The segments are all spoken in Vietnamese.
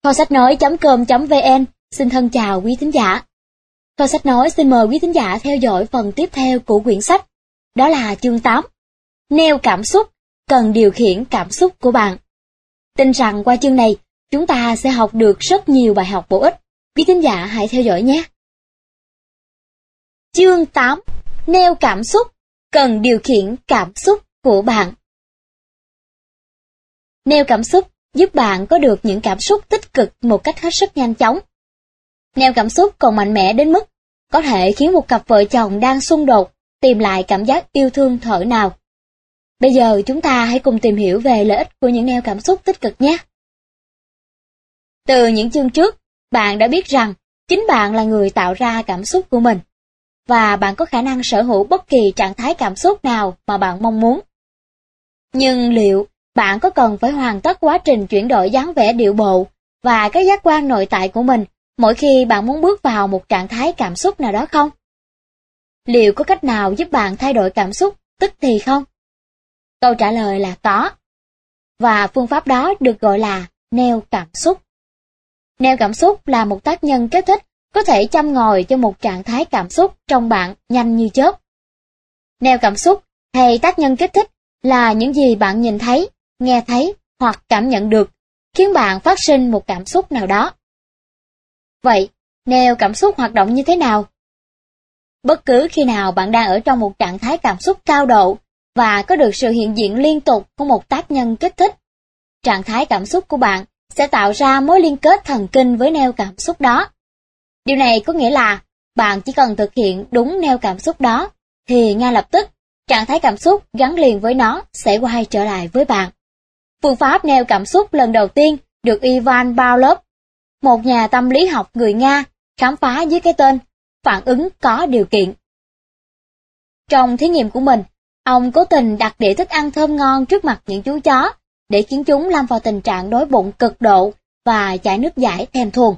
Kho sách nói.com.vn xin thân chào quý thính giả. Kho sách nói xin mời quý thính giả theo dõi phần tiếp theo của quyển sách. Đó là chương 8. Neo cảm xúc, cần điều khiển cảm xúc của bạn. Tin rằng qua chương này, chúng ta sẽ học được rất nhiều bài học bổ ích. Quý thính giả hãy theo dõi nhé. Chương 8. Neo cảm xúc, cần điều khiển cảm xúc của bạn. Neo cảm xúc giúp bạn có được những cảm xúc tích cực một cách hết sức nhanh chóng. Neo cảm xúc còn mạnh mẽ đến mức có thể khiến một cặp vợ chồng đang xung đột tìm lại cảm giác yêu thương thuở nào. Bây giờ chúng ta hãy cùng tìm hiểu về lợi ích của những neo cảm xúc tích cực nhé. Từ những chương trước, bạn đã biết rằng chính bạn là người tạo ra cảm xúc của mình, và bạn có khả năng sở hữu bất kỳ trạng thái cảm xúc nào mà bạn mong muốn. Nhưng liệu bạn có cần phải hoàn tất quá trình chuyển đổi dáng vẻ điệu bộ và các giác quan nội tại của mình mỗi khi bạn muốn bước vào một trạng thái cảm xúc nào đó không? Liệu có cách nào giúp bạn thay đổi cảm xúc tức thì không? Câu trả lời là có. Và phương pháp đó được gọi là neo cảm xúc. Neo cảm xúc là một tác nhân kích thích có thể châm ngòi cho một trạng thái cảm xúc trong bạn nhanh như chớp. Neo cảm xúc hay tác nhân kích thích là những gì bạn nhìn thấy, nghe thấy hoặc cảm nhận được, khiến bạn phát sinh một cảm xúc nào đó. Vậy, neo cảm xúc hoạt động như thế nào? Bất cứ khi nào bạn đang ở trong một trạng thái cảm xúc cao độ và có được sự hiện diện liên tục của một tác nhân kích thích, trạng thái cảm xúc của bạn sẽ tạo ra mối liên kết thần kinh với neo cảm xúc đó. Điều này có nghĩa là bạn chỉ cần thực hiện đúng neo cảm xúc đó, thì ngay lập tức, trạng thái cảm xúc gắn liền với nó sẽ quay trở lại với bạn. Phương pháp neo cảm xúc lần đầu tiên được Ivan Pavlov, một nhà tâm lý học người Nga, khám phá dưới cái tên phản ứng có điều kiện. Trong thí nghiệm của mình, ông cố tình đặt đĩa thức ăn thơm ngon trước mặt những chú chó để khiến chúng lâm vào tình trạng đói bụng cực độ và chảy nước dãi thèm thuồng.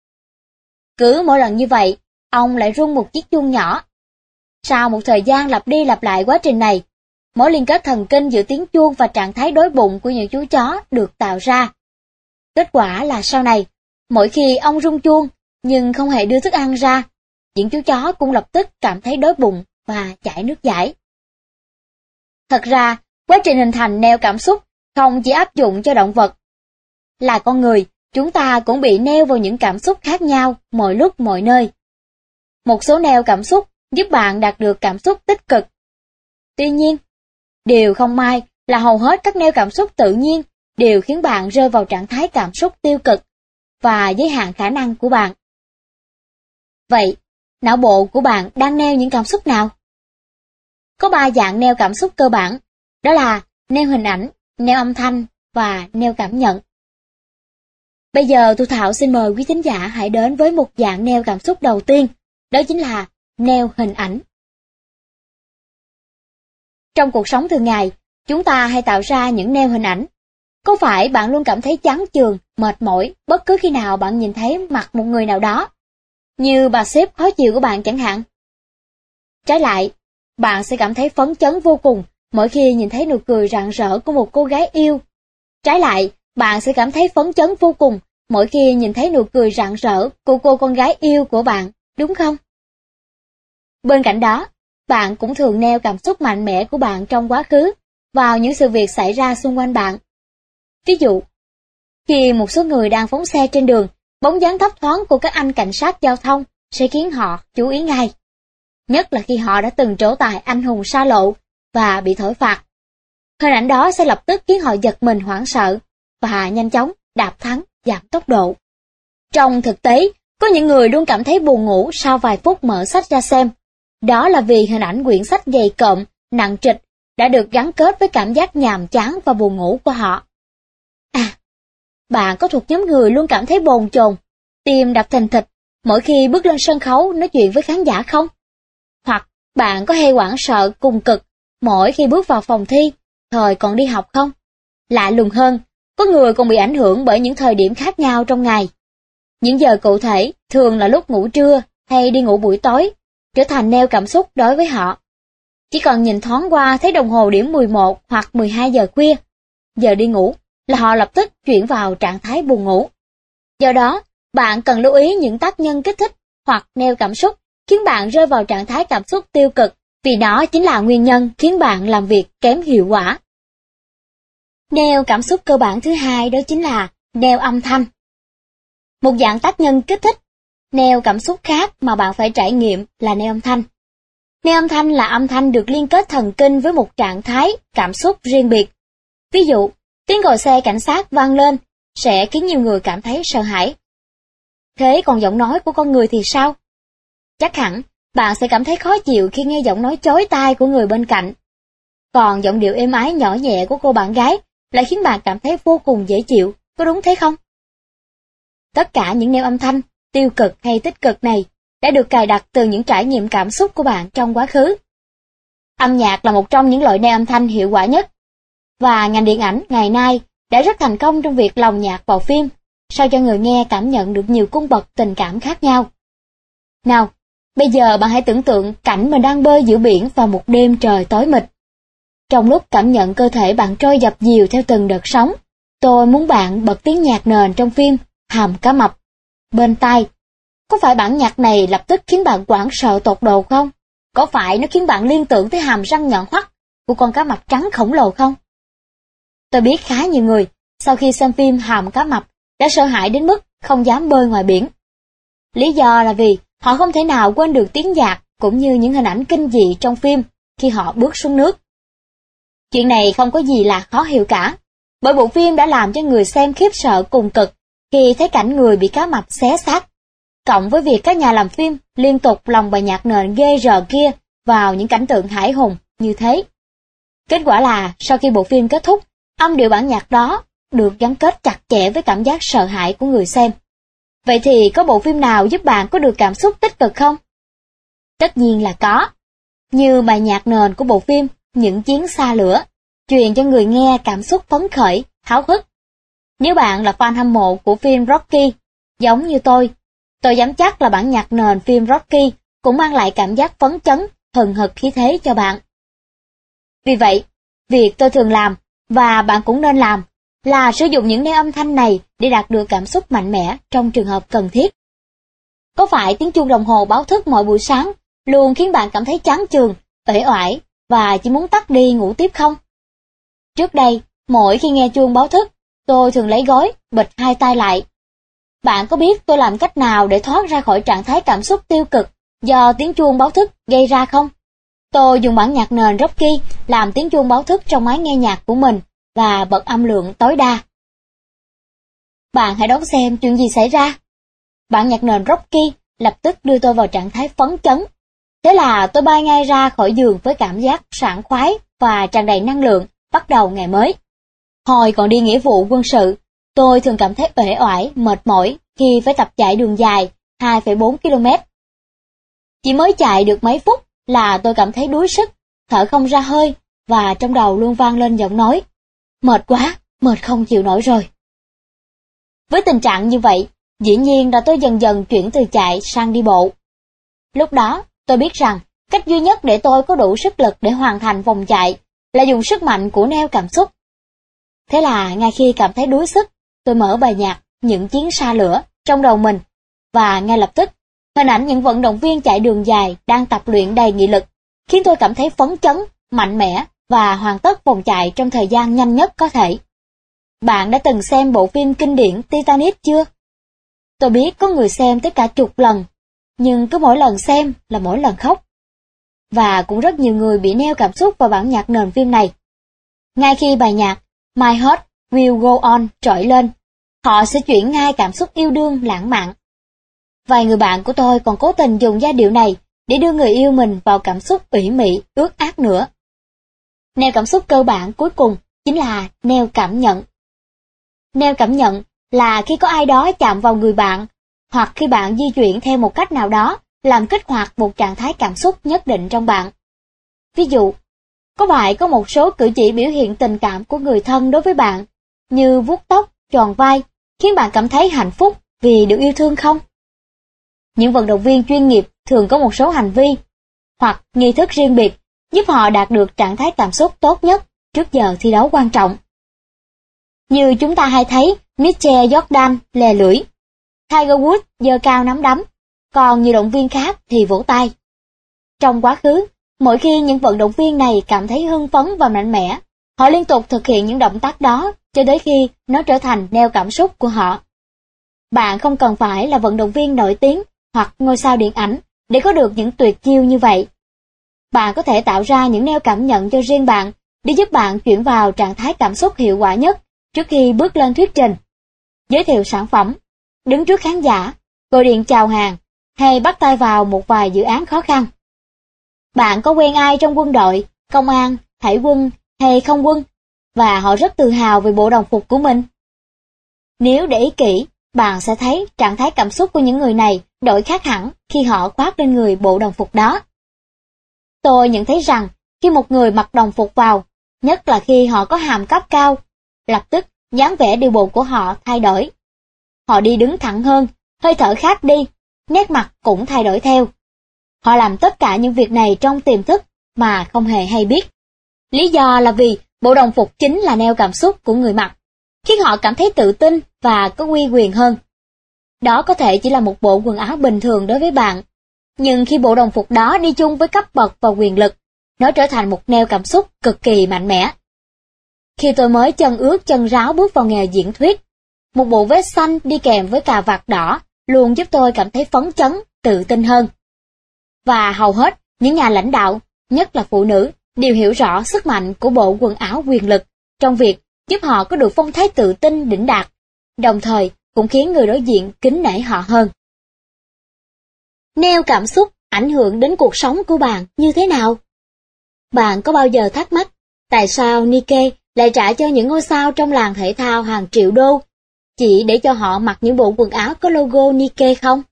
Cứ mỗi lần như vậy, ông lại rung một chiếc chuông nhỏ. Sau một thời gian lặp đi lặp lại quá trình này, mối liên kết thần kinh giữa tiếng chuông và trạng thái đói bụng của những chú chó được tạo ra. Kết quả là sau này, mỗi khi ông rung chuông nhưng không hề đưa thức ăn ra, những chú chó cũng lập tức cảm thấy đói bụng và chảy nước dãi. Thật ra, quá trình hình thành neo cảm xúc không chỉ áp dụng cho động vật. Là con người, chúng ta cũng bị neo vào những cảm xúc khác nhau mọi lúc mọi nơi. Một số neo cảm xúc giúp bạn đạt được cảm xúc tích cực. Tuy nhiên, điều không may là hầu hết các neo cảm xúc tự nhiên đều khiến bạn rơi vào trạng thái cảm xúc tiêu cực và giới hạn khả năng của bạn. Vậy, não bộ của bạn đang neo những cảm xúc nào? Có 3 dạng neo cảm xúc cơ bản, đó là neo hình ảnh, neo âm thanh và neo cảm nhận. Bây giờ Thu Thảo xin mời quý thính giả hãy đến với một dạng neo cảm xúc đầu tiên, đó chính là neo hình ảnh. Trong cuộc sống thường ngày, chúng ta hay tạo ra những neo hình ảnh. Có phải bạn luôn cảm thấy chán chường, mệt mỏi bất cứ khi nào bạn nhìn thấy mặt một người nào đó, như bà sếp khó chịu của bạn chẳng hạn? Trái lại, bạn sẽ cảm thấy phấn chấn vô cùng mỗi khi nhìn thấy nụ cười rạng rỡ của một cô gái yêu. Trái lại, bạn sẽ cảm thấy phấn chấn vô cùng mỗi khi nhìn thấy nụ cười rạng rỡ của cô con gái yêu của bạn, đúng không? Bên cạnh đó, bạn cũng thường neo cảm xúc mạnh mẽ của bạn trong quá khứ vào những sự việc xảy ra xung quanh bạn. Ví dụ, khi một số người đang phóng xe trên đường, bóng dáng thấp thoáng của các anh cảnh sát giao thông sẽ khiến họ chú ý ngay. Nhất là khi họ đã từng trổ tài anh hùng xa lộ và bị thổi phạt. Hình ảnh đó sẽ lập tức khiến họ giật mình hoảng sợ và nhanh chóng đạp thắng giảm tốc độ. Trong thực tế, có những người luôn cảm thấy buồn ngủ sau vài phút mở sách ra xem. Đó là vì hình ảnh quyển sách dày cộm, nặng trịch đã được gắn kết với cảm giác nhàm chán và buồn ngủ của họ. À, bạn có thuộc nhóm người luôn cảm thấy bồn chồn, tim đập thình thịch mỗi khi bước lên sân khấu nói chuyện với khán giả không? Hoặc bạn có hay hoảng sợ cùng cực mỗi khi bước vào phòng thi, thời còn đi học không? Lạ lùng hơn, có người còn bị ảnh hưởng bởi những thời điểm khác nhau trong ngày. Những giờ cụ thể, thường là lúc ngủ trưa hay đi ngủ buổi tối, trở thành neo cảm xúc đối với họ. Chỉ cần nhìn thoáng qua thấy đồng hồ điểm 11 hoặc 12 giờ khuya, giờ đi ngủ, là họ lập tức chuyển vào trạng thái buồn ngủ. Do đó, bạn cần lưu ý những tác nhân kích thích hoặc neo cảm xúc khiến bạn rơi vào trạng thái cảm xúc tiêu cực, vì đó chính là nguyên nhân khiến bạn làm việc kém hiệu quả. Neo cảm xúc cơ bản thứ hai đó chính là neo âm thanh. Một dạng tác nhân kích thích neo cảm xúc khác mà bạn phải trải nghiệm là neo âm thanh. Neo âm thanh là âm thanh được liên kết thần kinh với một trạng thái cảm xúc riêng biệt. Ví dụ, tiếng còi xe cảnh sát vang lên sẽ khiến nhiều người cảm thấy sợ hãi. Thế còn giọng nói của con người thì sao? Chắc hẳn bạn sẽ cảm thấy khó chịu khi nghe giọng nói chói tai của người bên cạnh. Còn giọng điệu êm ái nhỏ nhẹ của cô bạn gái lại khiến bạn cảm thấy vô cùng dễ chịu, có đúng thế không? Tất cả những neo âm thanh, tiêu cực hay tích cực này, đã được cài đặt từ những trải nghiệm cảm xúc của bạn trong quá khứ. Âm nhạc là một trong những loại neo âm thanh hiệu quả nhất, và ngành điện ảnh ngày nay đã rất thành công trong việc lồng nhạc vào phim, sao cho người nghe cảm nhận được nhiều cung bậc tình cảm khác nhau. Nào, bây giờ bạn hãy tưởng tượng cảnh mình đang bơi giữa biển vào một đêm trời tối mịt. Trong lúc cảm nhận cơ thể bạn trôi dập dìu theo từng đợt sóng, tôi muốn bạn bật tiếng nhạc nền trong phim Hàm Cá Mập bên tai. Có phải bản nhạc này lập tức khiến bạn hoảng sợ tột độ không? Có phải nó khiến bạn liên tưởng tới hàm răng nhọn hoắt của con cá mập trắng khổng lồ không? Tôi biết khá nhiều người, sau khi xem phim Hàm Cá Mập, đã sợ hãi đến mức không dám bơi ngoài biển. Lý do là vì họ không thể nào quên được tiếng nhạc cũng như những hình ảnh kinh dị trong phim khi họ bước xuống nước. Chuyện này không có gì là khó hiểu cả, bởi bộ phim đã làm cho người xem khiếp sợ cùng cực khi thấy cảnh người bị cá mập xé xác, cộng với việc các nhà làm phim liên tục lồng bài nhạc nền ghê rợn kia vào những cảnh tượng hãi hùng như thế. Kết quả là sau khi bộ phim kết thúc, âm điệu bản nhạc đó được gắn kết chặt chẽ với cảm giác sợ hãi của người xem. Vậy thì có bộ phim nào giúp bạn có được cảm xúc tích cực không? Tất nhiên là có. Như bài nhạc nền của bộ phim Những Chuyến Xa Lửa, truyền cho người nghe cảm xúc phấn khởi, háo hức. Nếu bạn là fan hâm mộ của phim Rocky, giống như tôi dám chắc là bản nhạc nền phim Rocky cũng mang lại cảm giác phấn chấn, hừng hực khí thế cho bạn. Vì vậy, việc tôi thường làm, và bạn cũng nên làm, là sử dụng những neo âm thanh này để đạt được cảm xúc mạnh mẽ trong trường hợp cần thiết. Có phải tiếng chuông đồng hồ báo thức mỗi buổi sáng luôn khiến bạn cảm thấy chán chường, uể oải và chỉ muốn tắt đi ngủ tiếp không? Trước đây, mỗi khi nghe chuông báo thức, tôi thường lấy gối, bịt hai tai lại. Bạn có biết tôi làm cách nào để thoát ra khỏi trạng thái cảm xúc tiêu cực do tiếng chuông báo thức gây ra không? Tôi dùng bản nhạc nền Rocky làm tiếng chuông báo thức trong máy nghe nhạc của mình và bật âm lượng tối đa. Bạn hãy đoán xem chuyện gì xảy ra. Bản nhạc nền Rocky lập tức đưa tôi vào trạng thái phấn chấn. Thế là tôi bay ngay ra khỏi giường với cảm giác sảng khoái và tràn đầy năng lượng bắt đầu ngày mới. Hồi còn đi nghĩa vụ quân sự, tôi thường cảm thấy uể oải, mệt mỏi khi phải tập chạy đường dài 2,4 km. Chỉ mới chạy được mấy phút là tôi cảm thấy đuối sức, thở không ra hơi và trong đầu luôn vang lên giọng nói: mệt quá, mệt không chịu nổi rồi. Với tình trạng như vậy, dĩ nhiên là tôi dần dần chuyển từ chạy sang đi bộ. Lúc đó, tôi biết rằng cách duy nhất để tôi có đủ sức lực để hoàn thành vòng chạy là dùng sức mạnh của neo cảm xúc. Thế là ngay khi cảm thấy đuối sức, tôi mở bài nhạc Những Chuyến Xa Lửa trong đầu mình, và ngay lập tức, hình ảnh những vận động viên chạy đường dài đang tập luyện đầy nghị lực khiến tôi cảm thấy phấn chấn, mạnh mẽ và hoàn tất vòng chạy trong thời gian nhanh nhất có thể. Bạn đã từng xem bộ phim kinh điển Titanic chưa? Tôi biết có người xem tới cả chục lần, nhưng cứ mỗi lần xem là mỗi lần khóc. Và cũng rất nhiều người bị neo cảm xúc vào bản nhạc nền phim này. Ngay khi bài nhạc My Heart Will Go On trỗi lên, họ sẽ chuyển ngay cảm xúc yêu đương lãng mạn. Vài người bạn của tôi còn cố tình dùng giai điệu này để đưa người yêu mình vào cảm xúc ủy mị, ướt át nữa. Neo cảm xúc cơ bản cuối cùng chính là neo cảm nhận. Neo cảm nhận là khi có ai đó chạm vào người bạn, hoặc khi bạn di chuyển theo một cách nào đó làm kích hoạt một trạng thái cảm xúc nhất định trong bạn. Ví dụ, có phải có một số cử chỉ biểu hiện tình cảm của người thân đối với bạn, như vuốt tóc, tròn vai, khiến bạn cảm thấy hạnh phúc vì được yêu thương không? Những vận động viên chuyên nghiệp thường có một số hành vi hoặc nghi thức riêng biệt giúp họ đạt được trạng thái cảm xúc tốt nhất trước giờ thi đấu quan trọng. Như chúng ta hay thấy Michael Jordan lè lưỡi, Tiger Woods giơ cao nắm đấm, còn nhiều động viên khác thì vỗ tay. Trong quá khứ, mỗi khi những vận động viên này cảm thấy hưng phấn và mạnh mẽ, họ liên tục thực hiện những động tác đó cho tới khi nó trở thành neo cảm xúc của họ. Bạn không cần phải là vận động viên nổi tiếng hoặc ngôi sao điện ảnh để có được những tuyệt chiêu như vậy. Bạn có thể tạo ra những neo cảm nhận cho riêng bạn để giúp bạn chuyển vào trạng thái cảm xúc hiệu quả nhất trước khi bước lên thuyết trình, giới thiệu sản phẩm, đứng trước khán giả, gọi điện chào hàng hay bắt tay vào một vài dự án khó khăn. Bạn có quen ai trong quân đội, công an, hải quân hay không quân và họ rất tự hào về bộ đồng phục của mình? Nếu để ý kỹ, bạn sẽ thấy trạng thái cảm xúc của những người này đổi khác hẳn khi họ khoác lên người bộ đồng phục đó. Tôi nhận thấy rằng khi một người mặc đồng phục vào, nhất là khi họ có hàm cấp cao, lập tức dáng vẻ điều bộ của họ thay đổi. Họ đi đứng thẳng hơn, hơi thở khác đi, nét mặt cũng thay đổi theo. Họ làm tất cả những việc này trong tiềm thức mà không hề hay biết. Lý do là vì bộ đồng phục chính là neo cảm xúc của người mặc, khiến họ cảm thấy tự tin và có uy quyền hơn. Đó có thể chỉ là một bộ quần áo bình thường đối với bạn, nhưng khi bộ đồng phục đó đi chung với cấp bậc và quyền lực, nó trở thành một neo cảm xúc cực kỳ mạnh mẽ. Khi tôi mới chân ướt chân ráo bước vào nghề diễn thuyết, một bộ vest xanh đi kèm với cà vạt đỏ luôn giúp tôi cảm thấy phấn chấn, tự tin hơn. Và hầu hết những nhà lãnh đạo, nhất là phụ nữ, đều hiểu rõ sức mạnh của bộ quần áo quyền lực trong việc giúp họ có được phong thái tự tin đỉnh đạt, đồng thời cũng khiến người đối diện kính nể họ hơn. Neo cảm xúc ảnh hưởng đến cuộc sống của bạn như thế nào? Bạn có bao giờ thắc mắc tại sao Nike lại trả cho những ngôi sao trong làng thể thao hàng triệu đô chỉ để cho họ mặc những bộ quần áo có logo Nike không?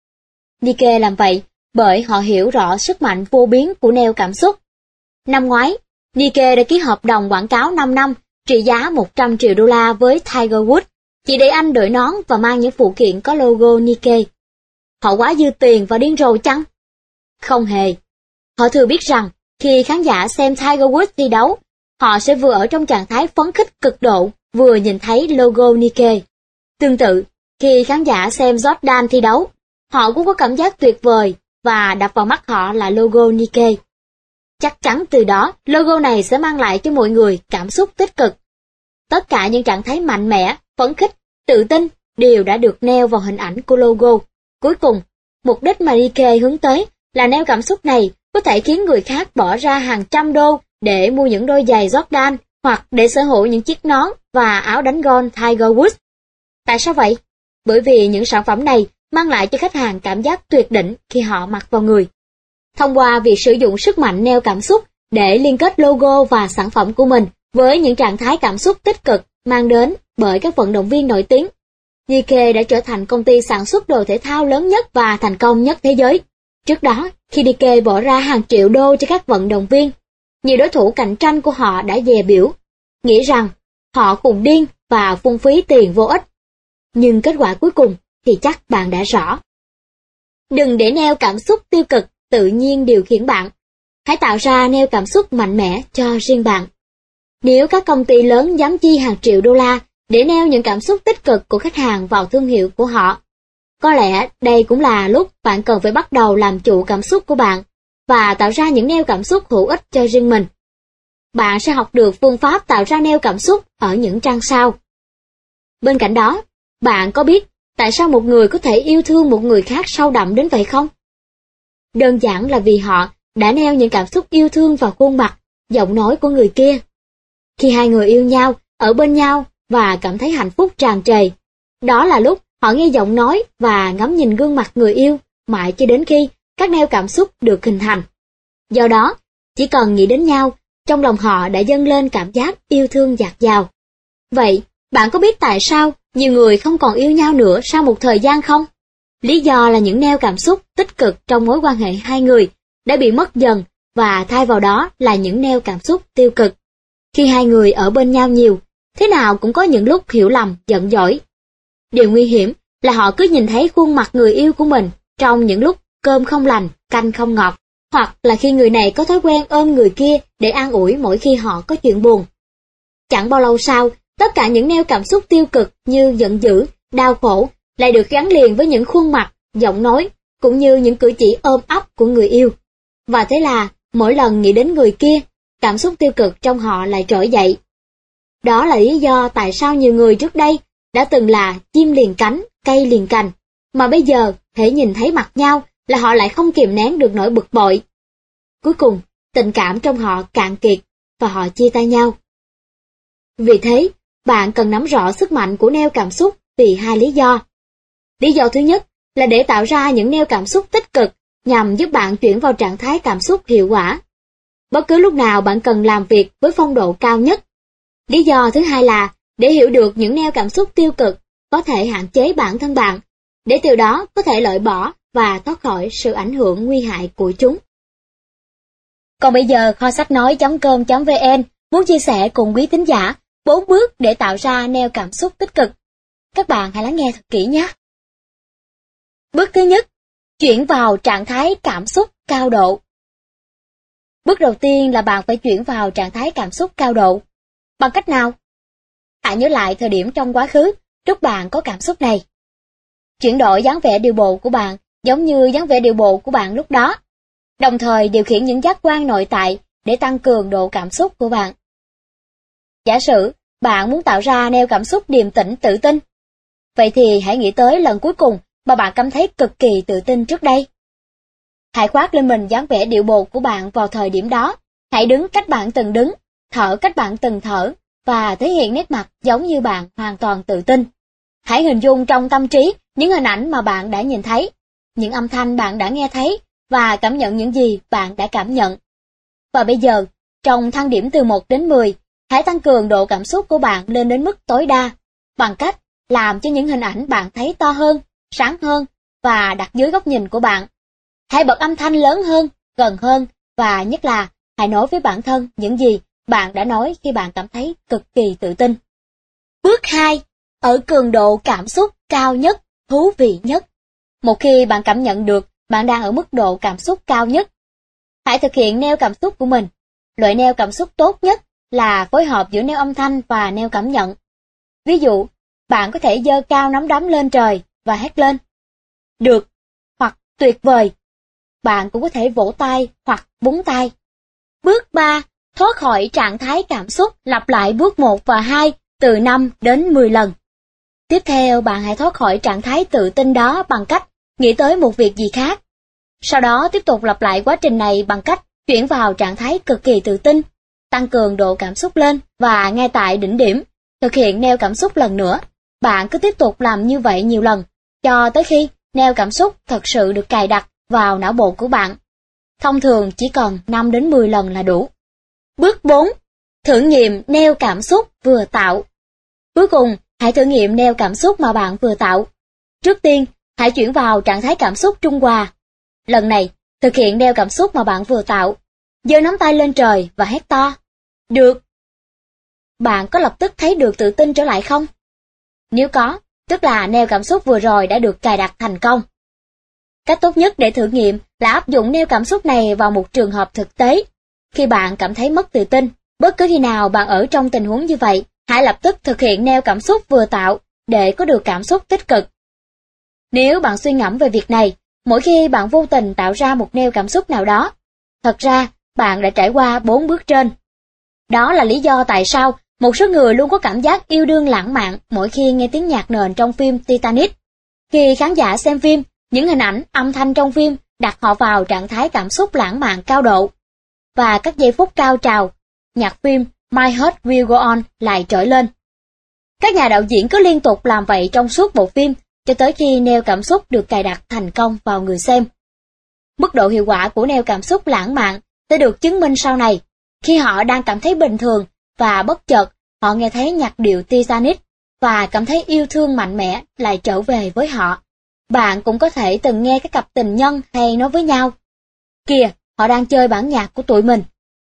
Nike làm vậy bởi họ hiểu rõ sức mạnh vô biến của neo cảm xúc. Năm ngoái, Nike đã ký hợp đồng quảng cáo 5 năm trị giá 100 triệu đô la với Tiger Woods chỉ để anh đội nón và mang những phụ kiện có logo Nike. Họ quá dư tiền và điên rồ chăng? Không hề. Họ thừa biết rằng khi khán giả xem Tiger Woods thi đấu, họ sẽ vừa ở trong trạng thái phấn khích cực độ, vừa nhìn thấy logo Nike. Tương tự, khi khán giả xem Jordan thi đấu, họ cũng có cảm giác tuyệt vời và đập vào mắt họ là logo Nike. Chắc chắn từ đó, logo này sẽ mang lại cho mọi người cảm xúc tích cực. Tất cả những trạng thái mạnh mẽ, phấn khích, tự tin đều đã được neo vào hình ảnh của logo. Cuối cùng, mục đích mà Nike hướng tới là neo cảm xúc này có thể khiến người khác bỏ ra hàng trăm đô để mua những đôi giày Jordan hoặc để sở hữu những chiếc nón và áo đánh golf Tiger Woods. Tại sao vậy? Bởi vì những sản phẩm này mang lại cho khách hàng cảm giác tuyệt đỉnh khi họ mặc vào người. Thông qua việc sử dụng sức mạnh neo cảm xúc để liên kết logo và sản phẩm của mình với những trạng thái cảm xúc tích cực mang đến bởi các vận động viên nổi tiếng, Nike đã trở thành công ty sản xuất đồ thể thao lớn nhất và thành công nhất thế giới. Trước đó, khi Nike bỏ ra hàng triệu đô cho các vận động viên, nhiều đối thủ cạnh tranh của họ đã dè bỉu, nghĩ rằng họ cùng điên và phung phí tiền vô ích. Nhưng kết quả cuối cùng thì chắc bạn đã rõ. Đừng để neo cảm xúc tiêu cực tự nhiên điều khiển bạn. Hãy tạo ra neo cảm xúc mạnh mẽ cho riêng bạn. Nếu các công ty lớn dám chi hàng triệu đô la để neo những cảm xúc tích cực của khách hàng vào thương hiệu của họ, có lẽ đây cũng là lúc bạn cần phải bắt đầu làm chủ cảm xúc của bạn và tạo ra những neo cảm xúc hữu ích cho riêng mình. Bạn sẽ học được phương pháp tạo ra neo cảm xúc ở những trang sau. Bên cạnh đó, bạn có biết tại sao một người có thể yêu thương một người khác sâu đậm đến vậy không? Đơn giản là vì họ đã neo những cảm xúc yêu thương vào khuôn mặt, giọng nói của người kia. Khi hai người yêu nhau, ở bên nhau và cảm thấy hạnh phúc tràn trề, đó là lúc họ nghe giọng nói và ngắm nhìn gương mặt người yêu mãi cho đến khi các neo cảm xúc được hình thành. Do đó, chỉ cần nghĩ đến nhau, trong lòng họ đã dâng lên cảm giác yêu thương dạt dào. Vậy, bạn có biết tại sao nhiều người không còn yêu nhau nữa sau một thời gian không? Lý do là những neo cảm xúc tích cực trong mối quan hệ hai người đã bị mất dần và thay vào đó là những neo cảm xúc tiêu cực. Khi hai người ở bên nhau nhiều, thế nào cũng có những lúc hiểu lầm, giận dỗi. Điều nguy hiểm là họ cứ nhìn thấy khuôn mặt người yêu của mình trong những lúc cơm không lành, canh không ngọt, hoặc là khi người này có thói quen ôm người kia để an ủi mỗi khi họ có chuyện buồn. Chẳng bao lâu sau, tất cả những neo cảm xúc tiêu cực như giận dữ, đau khổ lại được gắn liền với những khuôn mặt, giọng nói, cũng như những cử chỉ ôm ấp của người yêu. Và thế là, mỗi lần nghĩ đến người kia, cảm xúc tiêu cực trong họ lại trỗi dậy. Đó là lý do tại sao nhiều người trước đây đã từng là chim liền cánh, cây liền cành, mà bây giờ hễ nhìn thấy mặt nhau là họ lại không kìm nén được nỗi bực bội. Cuối cùng, tình cảm trong họ cạn kiệt và họ chia tay nhau. Vì thế, bạn cần nắm rõ sức mạnh của neo cảm xúc vì hai lý do. Lý do thứ nhất là để tạo ra những neo cảm xúc tích cực nhằm giúp bạn chuyển vào trạng thái cảm xúc hiệu quả. Bất cứ lúc nào bạn cần làm việc với phong độ cao nhất. Lý do thứ hai là để hiểu được những neo cảm xúc tiêu cực có thể hạn chế bản thân bạn, để từ đó có thể loại bỏ và thoát khỏi sự ảnh hưởng nguy hại của chúng. Còn bây giờ kho sách nói.com.vn muốn chia sẻ cùng quý thính giả 4 bước để tạo ra neo cảm xúc tích cực. Các bạn hãy lắng nghe thật kỹ nhé. Bước thứ nhất, chuyển vào trạng thái cảm xúc cao độ. Bước đầu tiên là bạn phải chuyển vào trạng thái cảm xúc cao độ. Bằng cách nào? Hãy nhớ lại thời điểm trong quá khứ lúc bạn có cảm xúc này. Chuyển đổi dáng vẻ điều bộ của bạn giống như dáng vẻ điều bộ của bạn lúc đó. Đồng thời điều khiển những giác quan nội tại để tăng cường độ cảm xúc của bạn. Giả sử bạn muốn tạo ra neo cảm xúc điềm tĩnh tự tin. Vậy thì hãy nghĩ tới lần cuối cùng mà bạn cảm thấy cực kỳ tự tin trước đây. Hãy khoác lên mình dáng vẻ điệu bộ của bạn vào thời điểm đó. Hãy đứng cách bạn từng đứng, thở cách bạn từng thở, và thể hiện nét mặt giống như bạn hoàn toàn tự tin. Hãy hình dung trong tâm trí những hình ảnh mà bạn đã nhìn thấy, những âm thanh bạn đã nghe thấy, và cảm nhận những gì bạn đã cảm nhận. Và bây giờ, trong thang điểm từ 1 đến 10, hãy tăng cường độ cảm xúc của bạn lên đến mức tối đa, bằng cách làm cho những hình ảnh bạn thấy to hơn, sáng hơn, và đặt dưới góc nhìn của bạn. Hãy bật âm thanh lớn hơn, gần hơn, và nhất là hãy nói với bản thân những gì bạn đã nói khi bạn cảm thấy cực kỳ tự tin. Bước 2. Ở cường độ cảm xúc cao nhất, thú vị nhất. Một khi bạn cảm nhận được bạn đang ở mức độ cảm xúc cao nhất, hãy thực hiện neo cảm xúc của mình. Loại neo cảm xúc tốt nhất là phối hợp giữa neo âm thanh và neo cảm nhận. Ví dụ, bạn có thể giơ cao nắm đấm lên trời và hét lên "được" hoặc "tuyệt vời". Bạn cũng có thể vỗ tay hoặc búng tay. Bước 3. Thoát khỏi trạng thái cảm xúc, lặp lại bước 1 và 2 từ 5 đến 10 lần. Tiếp theo bạn hãy thoát khỏi trạng thái tự tin đó bằng cách nghĩ tới một việc gì khác. Sau đó tiếp tục lặp lại quá trình này bằng cách chuyển vào trạng thái cực kỳ tự tin, tăng cường độ cảm xúc lên và ngay tại đỉnh điểm, thực hiện neo cảm xúc lần nữa. Bạn cứ tiếp tục làm như vậy nhiều lần, cho tới khi neo cảm xúc thật sự được cài đặt vào não bộ của bạn. Thông thường chỉ cần 5 đến 10 lần là đủ. Bước 4. Thử nghiệm neo cảm xúc vừa tạo. Cuối cùng, hãy thử nghiệm neo cảm xúc mà bạn vừa tạo. Trước tiên, hãy chuyển vào trạng thái cảm xúc trung hòa. Lần này, thực hiện neo cảm xúc mà bạn vừa tạo. Giơ nắm tay lên trời và hét to "được". Bạn có lập tức thấy được tự tin trở lại không? Nếu có, tức là neo cảm xúc vừa rồi đã được cài đặt thành công. Cách tốt nhất để thử nghiệm là áp dụng neo cảm xúc này vào một trường hợp thực tế. Khi bạn cảm thấy mất tự tin, bất cứ khi nào bạn ở trong tình huống như vậy, hãy lập tức thực hiện neo cảm xúc vừa tạo để có được cảm xúc tích cực. Nếu bạn suy ngẫm về việc này, mỗi khi bạn vô tình tạo ra một neo cảm xúc nào đó, thật ra bạn đã trải qua 4 bước trên. Đó là lý do tại sao một số người luôn có cảm giác yêu đương lãng mạn mỗi khi nghe tiếng nhạc nền trong phim Titanic. Khi khán giả xem phim, những hình ảnh, âm thanh trong phim đặt họ vào trạng thái cảm xúc lãng mạn cao độ. Và các giây phút cao trào, nhạc phim My Heart Will Go On lại trỗi lên. Các nhà đạo diễn cứ liên tục làm vậy trong suốt bộ phim, cho tới khi neo cảm xúc được cài đặt thành công vào người xem. Mức độ hiệu quả của neo cảm xúc lãng mạn sẽ được chứng minh sau này, khi họ đang cảm thấy bình thường và bất chợt họ nghe thấy nhạc điệu Titanic và cảm thấy yêu thương mạnh mẽ lại trở về với họ. Bạn cũng có thể từng nghe các cặp tình nhân hay nói với nhau, kìa, họ đang chơi bản nhạc của tụi mình,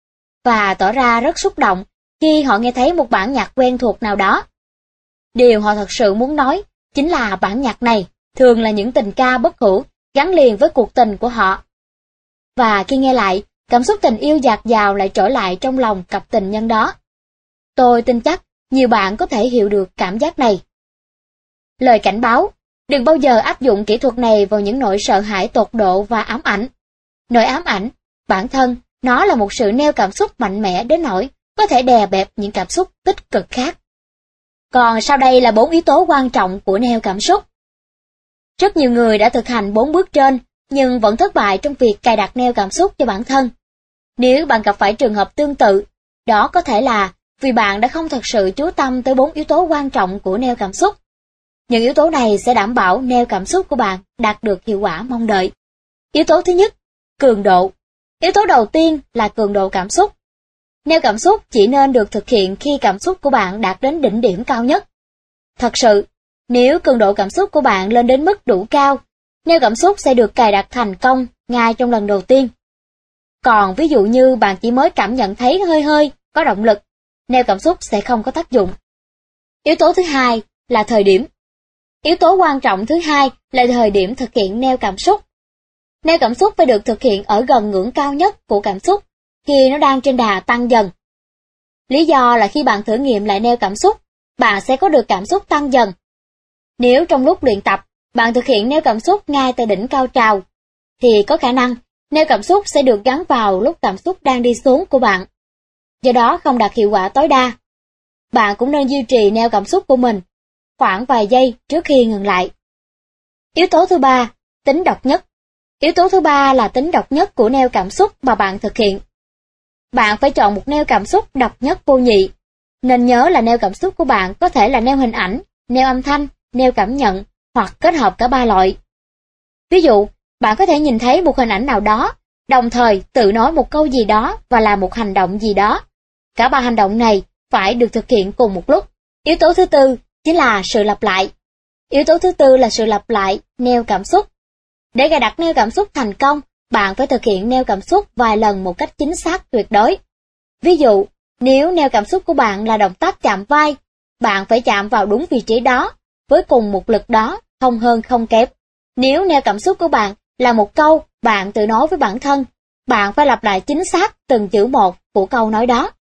và tỏ ra rất xúc động khi họ nghe thấy một bản nhạc quen thuộc nào đó. Điều họ thật sự muốn nói chính là bản nhạc này thường là những tình ca bất hủ gắn liền với cuộc tình của họ. Và khi nghe lại, cảm xúc tình yêu dạt dào lại trỗi lại trong lòng cặp tình nhân đó. Tôi tin chắc nhiều bạn có thể hiểu được cảm giác này. Lời cảnh báo, Đừng bao giờ áp dụng kỹ thuật này vào những nỗi sợ hãi tột độ và ám ảnh. Nỗi ám ảnh, bản thân, nó là một sự neo cảm xúc mạnh mẽ đến nỗi có thể đè bẹp những cảm xúc tích cực khác. Còn sau đây là 4 yếu tố quan trọng của neo cảm xúc. Rất nhiều người đã thực hành 4 bước trên, nhưng vẫn thất bại trong việc cài đặt neo cảm xúc cho bản thân. Nếu bạn gặp phải trường hợp tương tự, đó có thể là vì bạn đã không thật sự chú tâm tới 4 yếu tố quan trọng của neo cảm xúc. Những yếu tố này sẽ đảm bảo neo cảm xúc của bạn đạt được hiệu quả mong đợi. Yếu tố thứ nhất, cường độ. Yếu tố đầu tiên là cường độ cảm xúc. Neo cảm xúc chỉ nên được thực hiện khi cảm xúc của bạn đạt đến đỉnh điểm cao nhất. Thật sự, nếu cường độ cảm xúc của bạn lên đến mức đủ cao, neo cảm xúc sẽ được cài đặt thành công ngay trong lần đầu tiên. Còn ví dụ như bạn chỉ mới cảm nhận thấy hơi hơi, có động lực, neo cảm xúc sẽ không có tác dụng. Yếu tố thứ hai là thời điểm. Yếu tố quan trọng thứ hai là thời điểm thực hiện neo cảm xúc. Neo cảm xúc phải được thực hiện ở gần ngưỡng cao nhất của cảm xúc, khi nó đang trên đà tăng dần. Lý do là khi bạn thử nghiệm lại neo cảm xúc, bạn sẽ có được cảm xúc tăng dần. Nếu trong lúc luyện tập, bạn thực hiện neo cảm xúc ngay tại đỉnh cao trào, thì có khả năng neo cảm xúc sẽ được gắn vào lúc cảm xúc đang đi xuống của bạn. Do đó không đạt hiệu quả tối đa. Bạn cũng nên duy trì neo cảm xúc của mình khoảng vài giây trước khi ngừng lại. Yếu tố thứ ba, tính độc nhất. Yếu tố thứ ba là tính độc nhất của neo cảm xúc mà bạn thực hiện. Bạn phải chọn một neo cảm xúc độc nhất vô nhị. Nên nhớ là neo cảm xúc của bạn có thể là neo hình ảnh, neo âm thanh, neo cảm nhận hoặc kết hợp cả ba loại. Ví dụ, bạn có thể nhìn thấy một hình ảnh nào đó, đồng thời tự nói một câu gì đó và làm một hành động gì đó. Cả ba hành động này phải được thực hiện cùng một lúc. Yếu tố thứ tư chính là sự lặp lại. Yếu tố thứ tư là sự lặp lại neo cảm xúc. Để cài đặt neo cảm xúc thành công, bạn phải thực hiện neo cảm xúc vài lần một cách chính xác tuyệt đối. Ví dụ, nếu neo cảm xúc của bạn là động tác chạm vai, bạn phải chạm vào đúng vị trí đó, với cùng một lực đó, không hơn không kém. Nếu neo cảm xúc của bạn là một câu bạn tự nói với bản thân, bạn phải lặp lại chính xác từng chữ một của câu nói đó.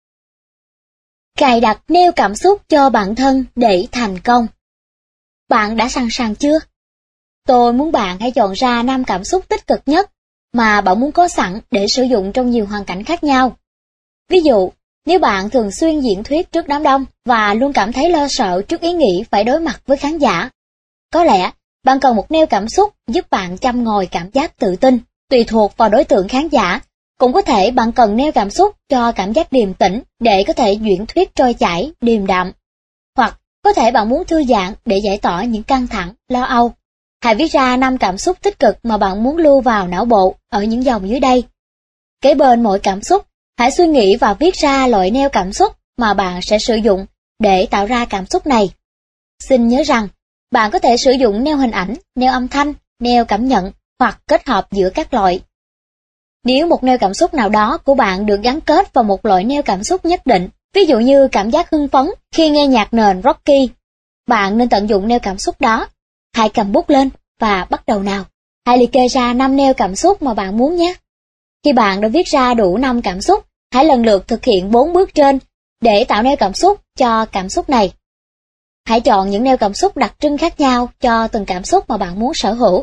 Cài đặt neo cảm xúc cho bản thân để thành công. Bạn đã sẵn sàng chưa? Tôi muốn bạn hãy chọn ra 5 cảm xúc tích cực nhất mà bạn muốn có sẵn để sử dụng trong nhiều hoàn cảnh khác nhau. Ví dụ, nếu bạn thường xuyên diễn thuyết trước đám đông và luôn cảm thấy lo sợ trước ý nghĩ phải đối mặt với khán giả, có lẽ bạn cần một neo cảm xúc giúp bạn châm ngòi cảm giác tự tin, tùy thuộc vào đối tượng khán giả. Cũng có thể bạn cần neo cảm xúc cho cảm giác điềm tĩnh để có thể diễn thuyết trôi chảy, điềm đạm. Hoặc có thể bạn muốn thư giãn để giải tỏa những căng thẳng, lo âu. Hãy viết ra 5 cảm xúc tích cực mà bạn muốn lưu vào não bộ ở những dòng dưới đây. Kế bên mỗi cảm xúc, hãy suy nghĩ và viết ra loại neo cảm xúc mà bạn sẽ sử dụng để tạo ra cảm xúc này. Xin nhớ rằng, bạn có thể sử dụng neo hình ảnh, neo âm thanh, neo cảm nhận hoặc kết hợp giữa các loại. Nếu một neo cảm xúc nào đó của bạn được gắn kết vào một loại neo cảm xúc nhất định, ví dụ như cảm giác hưng phấn khi nghe nhạc nền Rocky, bạn nên tận dụng neo cảm xúc đó. Hãy cầm bút lên và bắt đầu nào. Hãy liệt kê ra 5 neo cảm xúc mà bạn muốn nhé. Khi bạn đã viết ra đủ 5 cảm xúc, hãy lần lượt thực hiện 4 bước trên để tạo neo cảm xúc cho cảm xúc này. Hãy chọn những neo cảm xúc đặc trưng khác nhau cho từng cảm xúc mà bạn muốn sở hữu.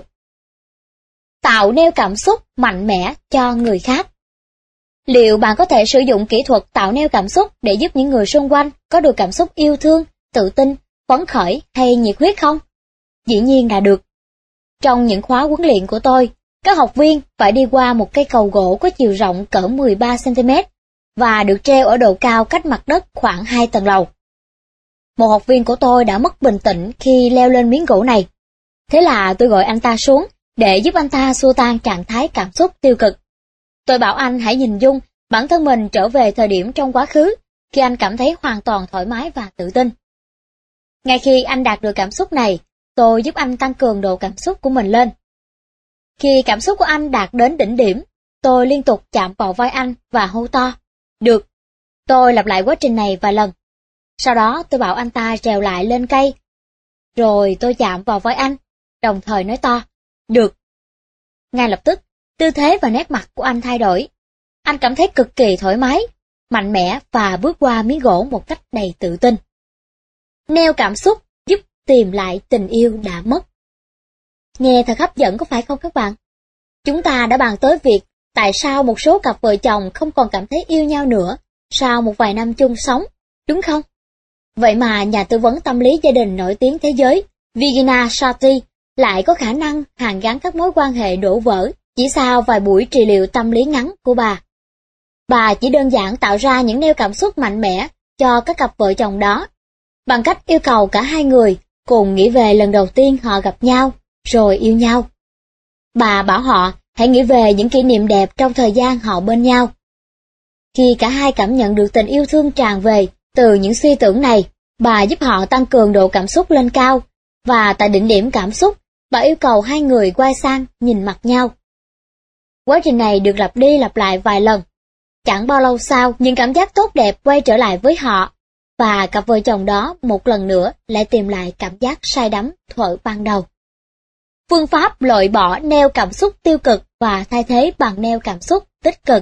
Tạo neo cảm xúc mạnh mẽ cho người khác. Liệu bạn có thể sử dụng kỹ thuật tạo neo cảm xúc để giúp những người xung quanh có được cảm xúc yêu thương, tự tin, phấn khởi hay nhiệt huyết không? Dĩ nhiên là được. Trong những khóa huấn luyện của tôi, các học viên phải đi qua một cây cầu gỗ có chiều rộng cỡ 13 cm và được treo ở độ cao cách mặt đất khoảng 2 tầng lầu. Một học viên của tôi đã mất bình tĩnh khi leo lên miếng gỗ này. Thế là tôi gọi anh ta xuống để giúp anh ta xua tan trạng thái cảm xúc tiêu cực. Tôi bảo anh hãy hình dung bản thân mình trở về thời điểm trong quá khứ khi anh cảm thấy hoàn toàn thoải mái và tự tin. Ngay khi anh đạt được cảm xúc này, tôi giúp anh tăng cường độ cảm xúc của mình lên. Khi cảm xúc của anh đạt đến đỉnh điểm, tôi liên tục chạm vào vai anh và hô to, được. Tôi lặp lại quá trình này vài lần. Sau đó tôi bảo anh ta trèo lại lên cây. Rồi tôi chạm vào vai anh, đồng thời nói to, được. Ngay lập tức, tư thế và nét mặt của anh thay đổi. Anh cảm thấy cực kỳ thoải mái, mạnh mẽ và bước qua miếng gỗ một cách đầy tự tin. Neo cảm xúc giúp tìm lại tình yêu đã mất. Nghe thật hấp dẫn có phải không các bạn? Chúng ta đã bàn tới việc tại sao một số cặp vợ chồng không còn cảm thấy yêu nhau nữa sau một vài năm chung sống, đúng không? Vậy mà nhà tư vấn tâm lý gia đình nổi tiếng thế giới Virginia Satir lại có khả năng hàn gắn các mối quan hệ đổ vỡ chỉ sau vài buổi trị liệu tâm lý ngắn của bà. Bà chỉ đơn giản tạo ra những neo cảm xúc mạnh mẽ cho các cặp vợ chồng đó, bằng cách yêu cầu cả hai người cùng nghĩ về lần đầu tiên họ gặp nhau, rồi yêu nhau. Bà bảo họ hãy nghĩ về những kỷ niệm đẹp trong thời gian họ bên nhau. Khi cả hai cảm nhận được tình yêu thương tràn về từ những suy tưởng này, bà giúp họ tăng cường độ cảm xúc lên cao, và tại đỉnh điểm cảm xúc, bà yêu cầu hai người quay sang nhìn mặt nhau. Quá trình này được lặp đi lặp lại vài lần. Chẳng bao lâu sau, những cảm giác tốt đẹp quay trở lại với họ, và cặp vợ chồng đó một lần nữa lại tìm lại cảm giác say đắm thuở ban đầu. Phương pháp loại bỏ neo cảm xúc tiêu cực và thay thế bằng neo cảm xúc tích cực.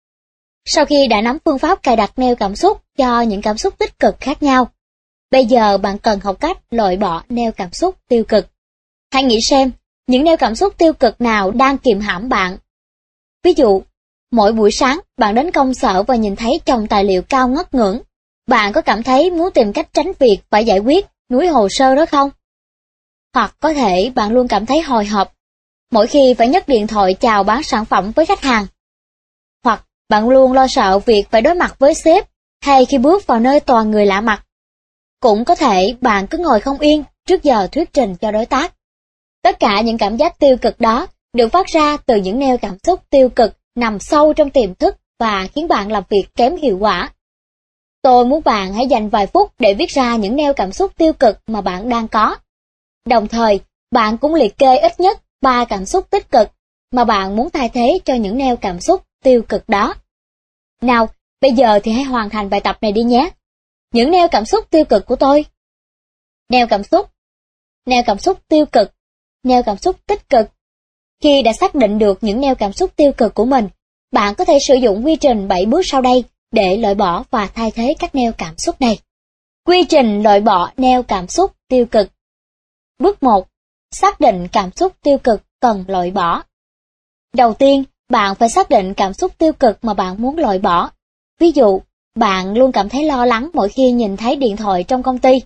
Sau khi đã nắm phương pháp cài đặt neo cảm xúc cho những cảm xúc tích cực khác nhau, bây giờ bạn cần học cách loại bỏ neo cảm xúc tiêu cực. Hãy nghĩ xem, những neo cảm xúc tiêu cực nào đang kìm hãm bạn. Ví dụ, mỗi buổi sáng bạn đến công sở và nhìn thấy chồng tài liệu cao ngất ngưỡng, bạn có cảm thấy muốn tìm cách tránh việc phải giải quyết núi hồ sơ đó không? Hoặc có thể bạn luôn cảm thấy hồi hộp mỗi khi phải nhấc điện thoại chào bán sản phẩm với khách hàng. Hoặc bạn luôn lo sợ việc phải đối mặt với sếp hay khi bước vào nơi toàn người lạ mặt. Cũng có thể bạn cứ ngồi không yên trước giờ thuyết trình cho đối tác. Tất cả những cảm giác tiêu cực đó được phát ra từ những neo cảm xúc tiêu cực nằm sâu trong tiềm thức và khiến bạn làm việc kém hiệu quả. Tôi muốn bạn hãy dành vài phút để viết ra những neo cảm xúc tiêu cực mà bạn đang có. Đồng thời, bạn cũng liệt kê ít nhất 3 cảm xúc tích cực mà bạn muốn thay thế cho những neo cảm xúc tiêu cực đó. Nào, bây giờ thì hãy hoàn thành bài tập này đi nhé. Những neo cảm xúc tiêu cực của tôi. Neo cảm xúc tiêu cực, neo cảm xúc tích cực. Khi đã xác định được những neo cảm xúc tiêu cực của mình, bạn có thể sử dụng quy trình 7 bước sau đây để loại bỏ và thay thế các neo cảm xúc này. Quy trình loại bỏ neo cảm xúc tiêu cực. Bước 1. Xác định cảm xúc tiêu cực cần loại bỏ. Đầu tiên, bạn phải xác định cảm xúc tiêu cực mà bạn muốn loại bỏ. Ví dụ, bạn luôn cảm thấy lo lắng mỗi khi nhìn thấy điện thoại trong công ty.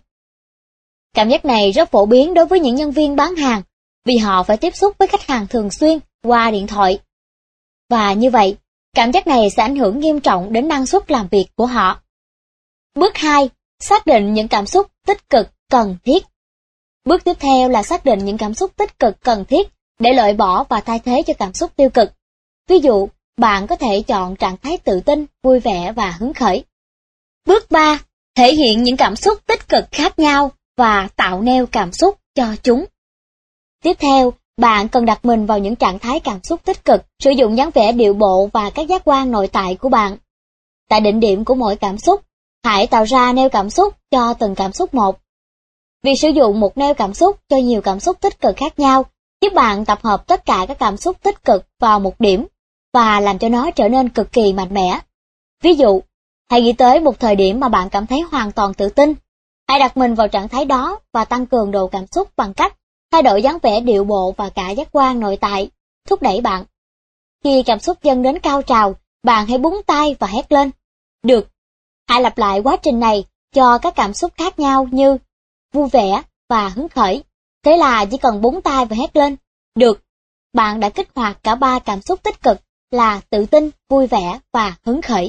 Cảm giác này rất phổ biến đối với những nhân viên bán hàng, vì họ phải tiếp xúc với khách hàng thường xuyên qua điện thoại. Và như vậy, cảm giác này sẽ ảnh hưởng nghiêm trọng đến năng suất làm việc của họ. Bước 2. Xác định những cảm xúc tích cực cần thiết. Bước tiếp theo là xác định những cảm xúc tích cực cần thiết để loại bỏ và thay thế cho cảm xúc tiêu cực. Ví dụ, bạn có thể chọn trạng thái tự tin, vui vẻ và hứng khởi. Bước 3. Thể hiện những cảm xúc tích cực khác nhau và tạo neo cảm xúc cho chúng. Tiếp theo, bạn cần đặt mình vào những trạng thái cảm xúc tích cực, sử dụng dáng vẻ điệu bộ và các giác quan nội tại của bạn. Tại đỉnh điểm của mỗi cảm xúc, hãy tạo ra neo cảm xúc cho từng cảm xúc một. Việc sử dụng một neo cảm xúc cho nhiều cảm xúc tích cực khác nhau giúp bạn tập hợp tất cả các cảm xúc tích cực vào một điểm và làm cho nó trở nên cực kỳ mạnh mẽ. Ví dụ, hãy nghĩ tới một thời điểm mà bạn cảm thấy hoàn toàn tự tin. Hãy đặt mình vào trạng thái đó và tăng cường độ cảm xúc bằng cách thay đổi dáng vẻ điệu bộ và cả giác quan nội tại, thúc đẩy bạn. Khi cảm xúc dâng đến cao trào, bạn hãy búng tay và hét lên. Được. Hãy lặp lại quá trình này cho các cảm xúc khác nhau như vui vẻ và hứng khởi. Thế là chỉ cần búng tay và hét lên. Được. Bạn đã kích hoạt cả 3 cảm xúc tích cực là tự tin, vui vẻ và hứng khởi.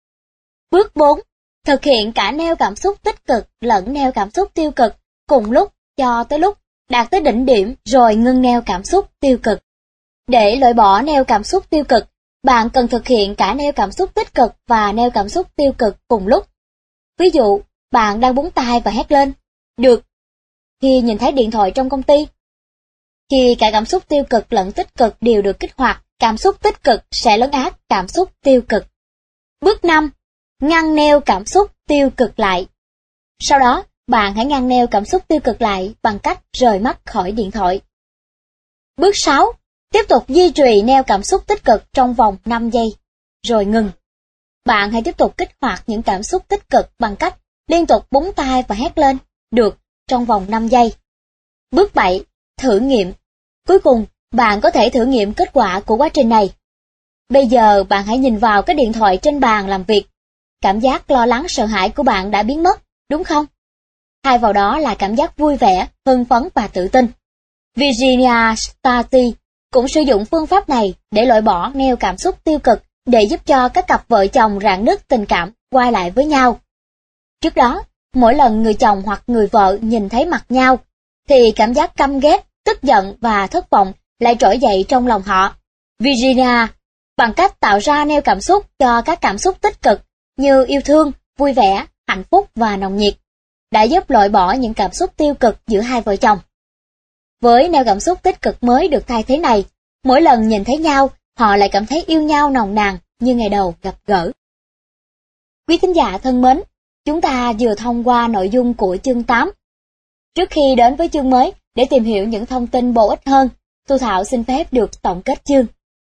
Bước 4. Thực hiện cả neo cảm xúc tích cực lẫn neo cảm xúc tiêu cực cùng lúc cho tới lúc đạt tới đỉnh điểm rồi ngưng neo cảm xúc tiêu cực. Để loại bỏ neo cảm xúc tiêu cực, bạn cần thực hiện cả neo cảm xúc tích cực và neo cảm xúc tiêu cực cùng lúc. Ví dụ, bạn đang búng tay và hét lên. Được. Khi nhìn thấy điện thoại trong công ty. Khi cả cảm xúc tiêu cực lẫn tích cực đều được kích hoạt, cảm xúc tích cực sẽ lấn át cảm xúc tiêu cực. Bước 5. Ngăn neo cảm xúc tiêu cực lại. Sau đó, bạn hãy ngăn neo cảm xúc tiêu cực lại bằng cách rời mắt khỏi điện thoại. Bước 6. Tiếp tục duy trì neo cảm xúc tích cực trong vòng 5 giây, rồi ngừng. Bạn hãy tiếp tục kích hoạt những cảm xúc tích cực bằng cách liên tục búng tay và hét lên, được, trong vòng 5 giây. Bước 7. Thử nghiệm. Cuối cùng, bạn có thể thử nghiệm kết quả của quá trình này. Bây giờ bạn hãy nhìn vào cái điện thoại trên bàn làm việc. Cảm giác lo lắng sợ hãi của bạn đã biến mất, đúng không? Thay vào đó là cảm giác vui vẻ, hưng phấn và tự tin. Virginia Stati cũng sử dụng phương pháp này để loại bỏ neo cảm xúc tiêu cực để giúp cho các cặp vợ chồng rạn nứt tình cảm quay lại với nhau. Trước đó, mỗi lần người chồng hoặc người vợ nhìn thấy mặt nhau, thì cảm giác căm ghét, tức giận và thất vọng lại trỗi dậy trong lòng họ. Virginia, bằng cách tạo ra neo cảm xúc cho các cảm xúc tích cực như yêu thương, vui vẻ, hạnh phúc và nồng nhiệt, đã giúp loại bỏ những cảm xúc tiêu cực giữa hai vợ chồng. Với neo cảm xúc tích cực mới được thay thế này, mỗi lần nhìn thấy nhau, họ lại cảm thấy yêu nhau nồng nàn như ngày đầu gặp gỡ. Quý thính giả thân mến, chúng ta vừa thông qua nội dung của chương 8. Trước khi đến với chương mới, để tìm hiểu những thông tin bổ ích hơn, Thu Thảo xin phép được tổng kết chương.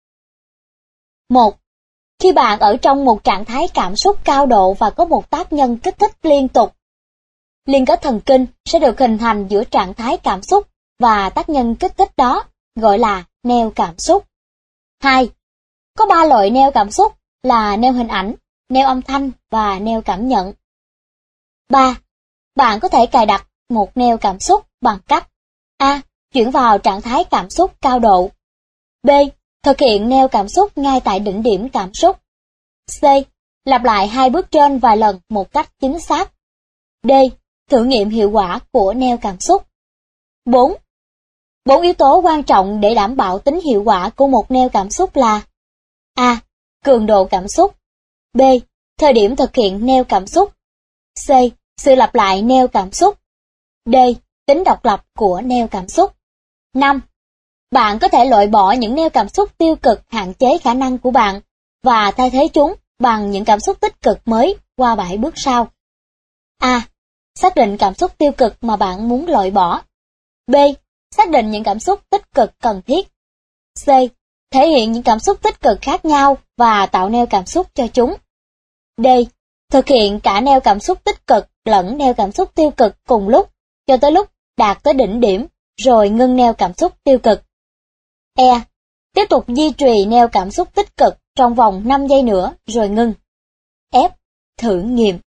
1. Khi bạn ở trong một trạng thái cảm xúc cao độ và có một tác nhân kích thích liên tục, liên kết thần kinh sẽ được hình thành giữa trạng thái cảm xúc và tác nhân kích thích đó, gọi là neo cảm xúc. 2. Có 3 loại neo cảm xúc là neo hình ảnh, neo âm thanh và neo cảm nhận. 3. Bạn có thể cài đặt một neo cảm xúc bằng cách A. Chuyển vào trạng thái cảm xúc cao độ. B. Thực hiện neo cảm xúc ngay tại đỉnh điểm cảm xúc. C. Lặp lại 2 bước trên vài lần một cách chính xác. D. Thử nghiệm hiệu quả của neo cảm xúc. 4. 4 yếu tố quan trọng để đảm bảo tính hiệu quả của một neo cảm xúc là A. Cường độ cảm xúc. B. Thời điểm thực hiện neo cảm xúc. C. Sự lặp lại neo cảm xúc. D. Tính độc lập của neo cảm xúc. 5. Bạn có thể loại bỏ những neo cảm xúc tiêu cực hạn chế khả năng của bạn và thay thế chúng bằng những cảm xúc tích cực mới qua 7 bước sau. A. Xác định cảm xúc tiêu cực mà bạn muốn loại bỏ. B. Xác định những cảm xúc tích cực cần thiết. C. Thể hiện những cảm xúc tích cực khác nhau và tạo neo cảm xúc cho chúng. D. Thực hiện cả neo cảm xúc tích cực lẫn neo cảm xúc tiêu cực cùng lúc, cho tới lúc đạt tới đỉnh điểm, rồi ngưng neo cảm xúc tiêu cực. E. Tiếp tục duy trì neo cảm xúc tích cực trong vòng 5 giây nữa rồi ngưng. F. Thử nghiệm.